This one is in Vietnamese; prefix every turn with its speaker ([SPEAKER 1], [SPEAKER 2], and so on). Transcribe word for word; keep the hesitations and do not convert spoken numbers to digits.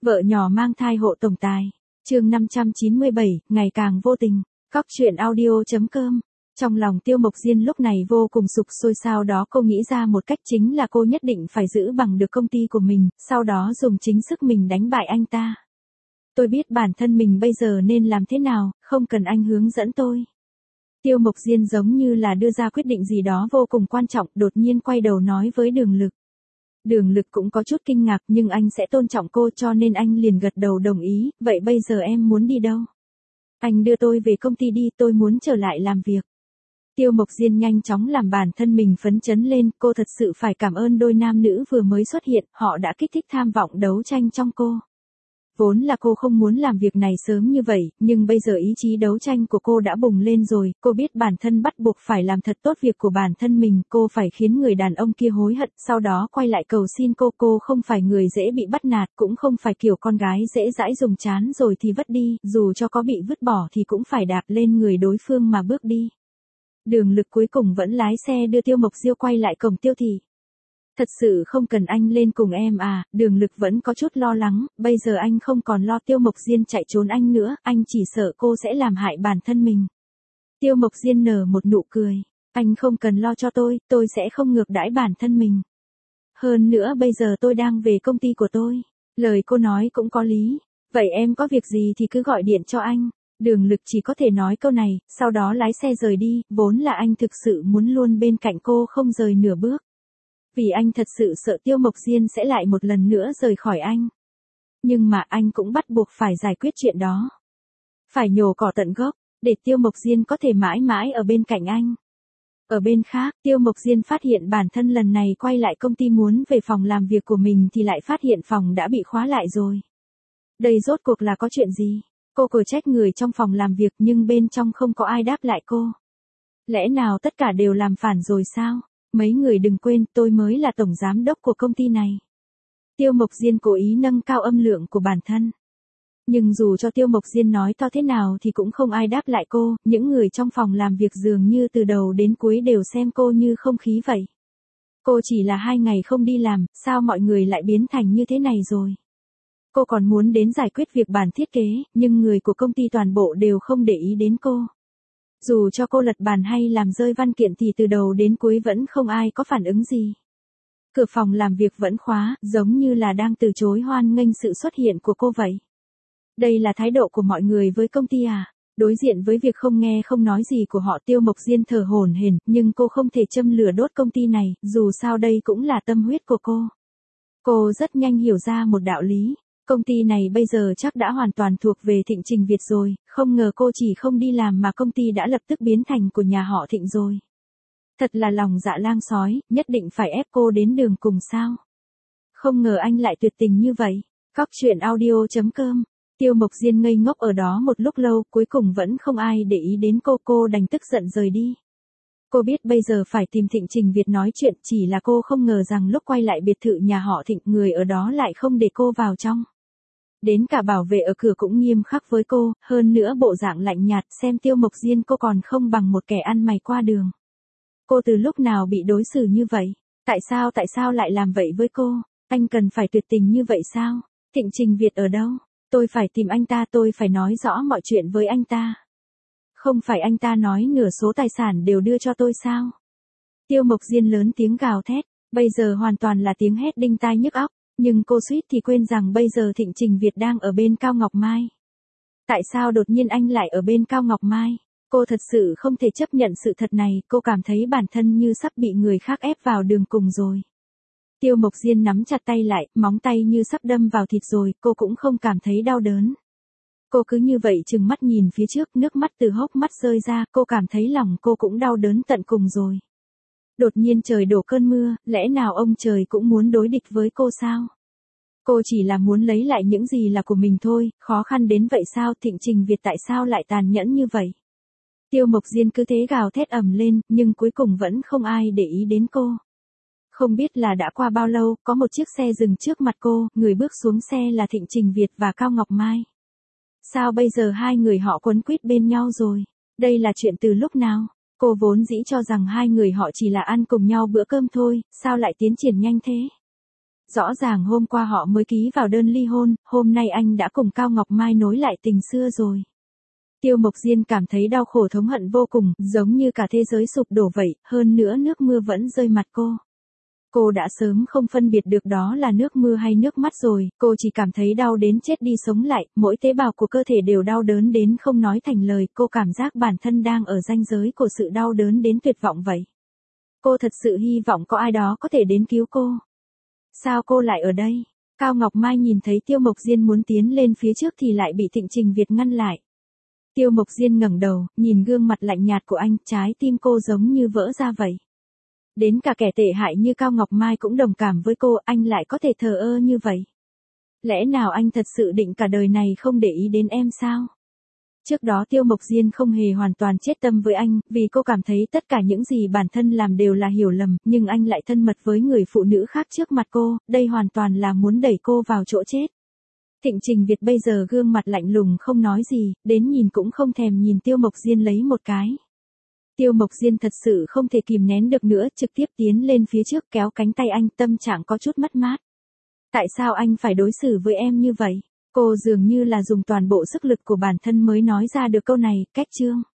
[SPEAKER 1] Vợ nhỏ mang thai hộ tổng tài. Chương năm trăm chín mươi bảy, ngày càng vô tình. Cóc truyện audio chấm com. Trong lòng Tiêu Mộc Diên lúc này vô cùng sục sôi, sau đó cô nghĩ ra một cách, chính là cô nhất định phải giữ bằng được công ty của mình, sau đó dùng chính sức mình đánh bại anh ta. Tôi biết bản thân mình bây giờ nên làm thế nào, không cần anh hướng dẫn tôi. Tiêu Mộc Diên giống như là đưa ra quyết định gì đó vô cùng quan trọng, đột nhiên quay đầu nói với Đường Lực. Đường Lực cũng có chút kinh ngạc, nhưng anh sẽ tôn trọng cô cho nên anh liền gật đầu đồng ý. Vậy bây giờ em muốn đi đâu? Anh đưa tôi về công ty đi, tôi muốn trở lại làm việc. Tiêu Mộc Diên nhanh chóng làm bản thân mình phấn chấn lên, cô thật sự phải cảm ơn đôi nam nữ vừa mới xuất hiện, họ đã kích thích tham vọng đấu tranh trong cô. Vốn là cô không muốn làm việc này sớm như vậy, nhưng bây giờ ý chí đấu tranh của cô đã bùng lên rồi, cô biết bản thân bắt buộc phải làm thật tốt việc của bản thân mình, cô phải khiến người đàn ông kia hối hận, sau đó quay lại cầu xin cô, cô không phải người dễ bị bắt nạt, cũng không phải kiểu con gái dễ dãi dùng chán rồi thì vứt đi, dù cho có bị vứt bỏ thì cũng phải đạp lên người đối phương mà bước đi. Đường Lực cuối cùng vẫn lái xe đưa Tiêu Mộc Diêu quay lại cổng Tiêu thị. Thật sự không cần anh lên cùng em à? Đường Lực vẫn có chút lo lắng, bây giờ anh không còn lo Tiêu Mộc Diên chạy trốn anh nữa, anh chỉ sợ cô sẽ làm hại bản thân mình. Tiêu Mộc Diên nở một nụ cười, anh không cần lo cho tôi, tôi sẽ không ngược đãi bản thân mình. Hơn nữa bây giờ tôi đang về công ty của tôi. Lời cô nói cũng có lý, vậy em có việc gì thì cứ gọi điện cho anh. Đường Lực chỉ có thể nói câu này, sau đó lái xe rời đi, vốn là anh thực sự muốn luôn bên cạnh cô không rời nửa bước. Vì anh thật sự sợ Tiêu Mộc Diên sẽ lại một lần nữa rời khỏi anh. Nhưng mà anh cũng bắt buộc phải giải quyết chuyện đó. Phải nhổ cỏ tận gốc, để Tiêu Mộc Diên có thể mãi mãi ở bên cạnh anh. Ở bên khác, Tiêu Mộc Diên phát hiện bản thân lần này quay lại công ty muốn về phòng làm việc của mình thì lại phát hiện phòng đã bị khóa lại rồi. Đây rốt cuộc là có chuyện gì? Cô cười trách người trong phòng làm việc nhưng bên trong không có ai đáp lại cô. Lẽ nào tất cả đều làm phản rồi sao? Mấy người đừng quên, tôi mới là tổng giám đốc của công ty này. Tiêu Mộc Diên cố ý nâng cao âm lượng của bản thân. Nhưng dù cho Tiêu Mộc Diên nói to thế nào thì cũng không ai đáp lại cô, những người trong phòng làm việc dường như từ đầu đến cuối đều xem cô như không khí vậy. Cô chỉ là hai ngày không đi làm, sao mọi người lại biến thành như thế này rồi? Cô còn muốn đến giải quyết việc bản thiết kế, nhưng người của công ty toàn bộ đều không để ý đến cô. Dù cho cô lật bàn hay làm rơi văn kiện thì từ đầu đến cuối vẫn không ai có phản ứng gì. Cửa phòng làm việc vẫn khóa, giống như là đang từ chối hoan nghênh sự xuất hiện của cô vậy. Đây là thái độ của mọi người với công ty à? Đối diện với việc không nghe không nói gì của họ, Tiêu Mộc Diên thở hổn hển, nhưng cô không thể châm lửa đốt công ty này, dù sao đây cũng là tâm huyết của cô. Cô rất nhanh hiểu ra một đạo lý. Công ty này bây giờ chắc đã hoàn toàn thuộc về Thịnh Trình Việt rồi, không ngờ cô chỉ không đi làm mà công ty đã lập tức biến thành của nhà họ Thịnh rồi. Thật là lòng dạ lang sói, nhất định phải ép cô đến đường cùng sao? Không ngờ anh lại tuyệt tình như vậy. Cóc truyện audio chấm com. Tiêu Mộc Diên ngây ngốc ở đó một lúc lâu, cuối cùng vẫn không ai để ý đến cô, cô đành tức giận rời đi. Cô biết bây giờ phải tìm Thịnh Trình Việt nói chuyện, chỉ là cô không ngờ rằng lúc quay lại biệt thự nhà họ Thịnh, người ở đó lại không để cô vào trong. Đến cả bảo vệ ở cửa cũng nghiêm khắc với cô, hơn nữa bộ dạng lạnh nhạt, xem Tiêu Mộc Diên cô còn không bằng một kẻ ăn mày qua đường. Cô từ lúc nào bị đối xử như vậy? Tại sao tại sao lại làm vậy với cô? Anh cần phải tuyệt tình như vậy sao? Thịnh Trình Việt ở đâu? Tôi phải tìm anh ta, tôi phải nói rõ mọi chuyện với anh ta. Không phải anh ta nói nửa số tài sản đều đưa cho tôi sao? Tiêu Mộc Diên lớn tiếng gào thét, bây giờ hoàn toàn là tiếng hét đinh tai nhức óc. Nhưng cô suýt thì quên rằng bây giờ Thịnh Trình Việt đang ở bên Cao Ngọc Mai. Tại sao đột nhiên anh lại ở bên Cao Ngọc Mai? Cô thật sự không thể chấp nhận sự thật này, cô cảm thấy bản thân như sắp bị người khác ép vào đường cùng rồi. Tiêu Mộc Diên nắm chặt tay lại, móng tay như sắp đâm vào thịt rồi, cô cũng không cảm thấy đau đớn. Cô cứ như vậy trừng mắt nhìn phía trước, nước mắt từ hốc mắt rơi ra, cô cảm thấy lòng cô cũng đau đớn tận cùng rồi. Đột nhiên trời đổ cơn mưa, lẽ nào ông trời cũng muốn đối địch với cô sao? Cô chỉ là muốn lấy lại những gì là của mình thôi, khó khăn đến vậy sao? Thịnh Trình Việt tại sao lại tàn nhẫn như vậy? Tiêu Mộc Diên cứ thế gào thét ầm lên, nhưng cuối cùng vẫn không ai để ý đến cô. Không biết là đã qua bao lâu, có một chiếc xe dừng trước mặt cô, người bước xuống xe là Thịnh Trình Việt và Cao Ngọc Mai. Sao bây giờ hai người họ quấn quýt bên nhau rồi? Đây là chuyện từ lúc nào? Cô vốn dĩ cho rằng hai người họ chỉ là ăn cùng nhau bữa cơm thôi, sao lại tiến triển nhanh thế? Rõ ràng hôm qua họ mới ký vào đơn ly hôn, hôm nay anh đã cùng Cao Ngọc Mai nối lại tình xưa rồi. Tiêu Mộc Diên cảm thấy đau khổ thống hận vô cùng, giống như cả thế giới sụp đổ vậy, hơn nữa nước mưa vẫn rơi mặt cô. Cô đã sớm không phân biệt được đó là nước mưa hay nước mắt rồi, cô chỉ cảm thấy đau đến chết đi sống lại, mỗi tế bào của cơ thể đều đau đớn đến không nói thành lời, cô cảm giác bản thân đang ở ranh giới của sự đau đớn đến tuyệt vọng vậy. Cô thật sự hy vọng có ai đó có thể đến cứu cô. Sao cô lại ở đây? Cao Ngọc Mai nhìn thấy Tiêu Mộc Diên muốn tiến lên phía trước thì lại bị Thịnh Trình Việt ngăn lại. Tiêu Mộc Diên ngẩng đầu, nhìn gương mặt lạnh nhạt của anh, trái tim cô giống như vỡ ra vậy. Đến cả kẻ tệ hại như Cao Ngọc Mai cũng đồng cảm với cô, anh lại có thể thờ ơ như vậy. Lẽ nào anh thật sự định cả đời này không để ý đến em sao? Trước đó Tiêu Mộc Diên không hề hoàn toàn chết tâm với anh, vì cô cảm thấy tất cả những gì bản thân làm đều là hiểu lầm, nhưng anh lại thân mật với người phụ nữ khác trước mặt cô, đây hoàn toàn là muốn đẩy cô vào chỗ chết. Thịnh Trình Việt bây giờ gương mặt lạnh lùng không nói gì, đến nhìn cũng không thèm nhìn Tiêu Mộc Diên lấy một cái. Tiêu Mộc Diên thật sự không thể kìm nén được nữa, trực tiếp tiến lên phía trước kéo cánh tay anh, tâm trạng có chút mất mát. Tại sao anh phải đối xử với em như vậy? Cô dường như là dùng toàn bộ sức lực của bản thân mới nói ra được câu này, cách chương.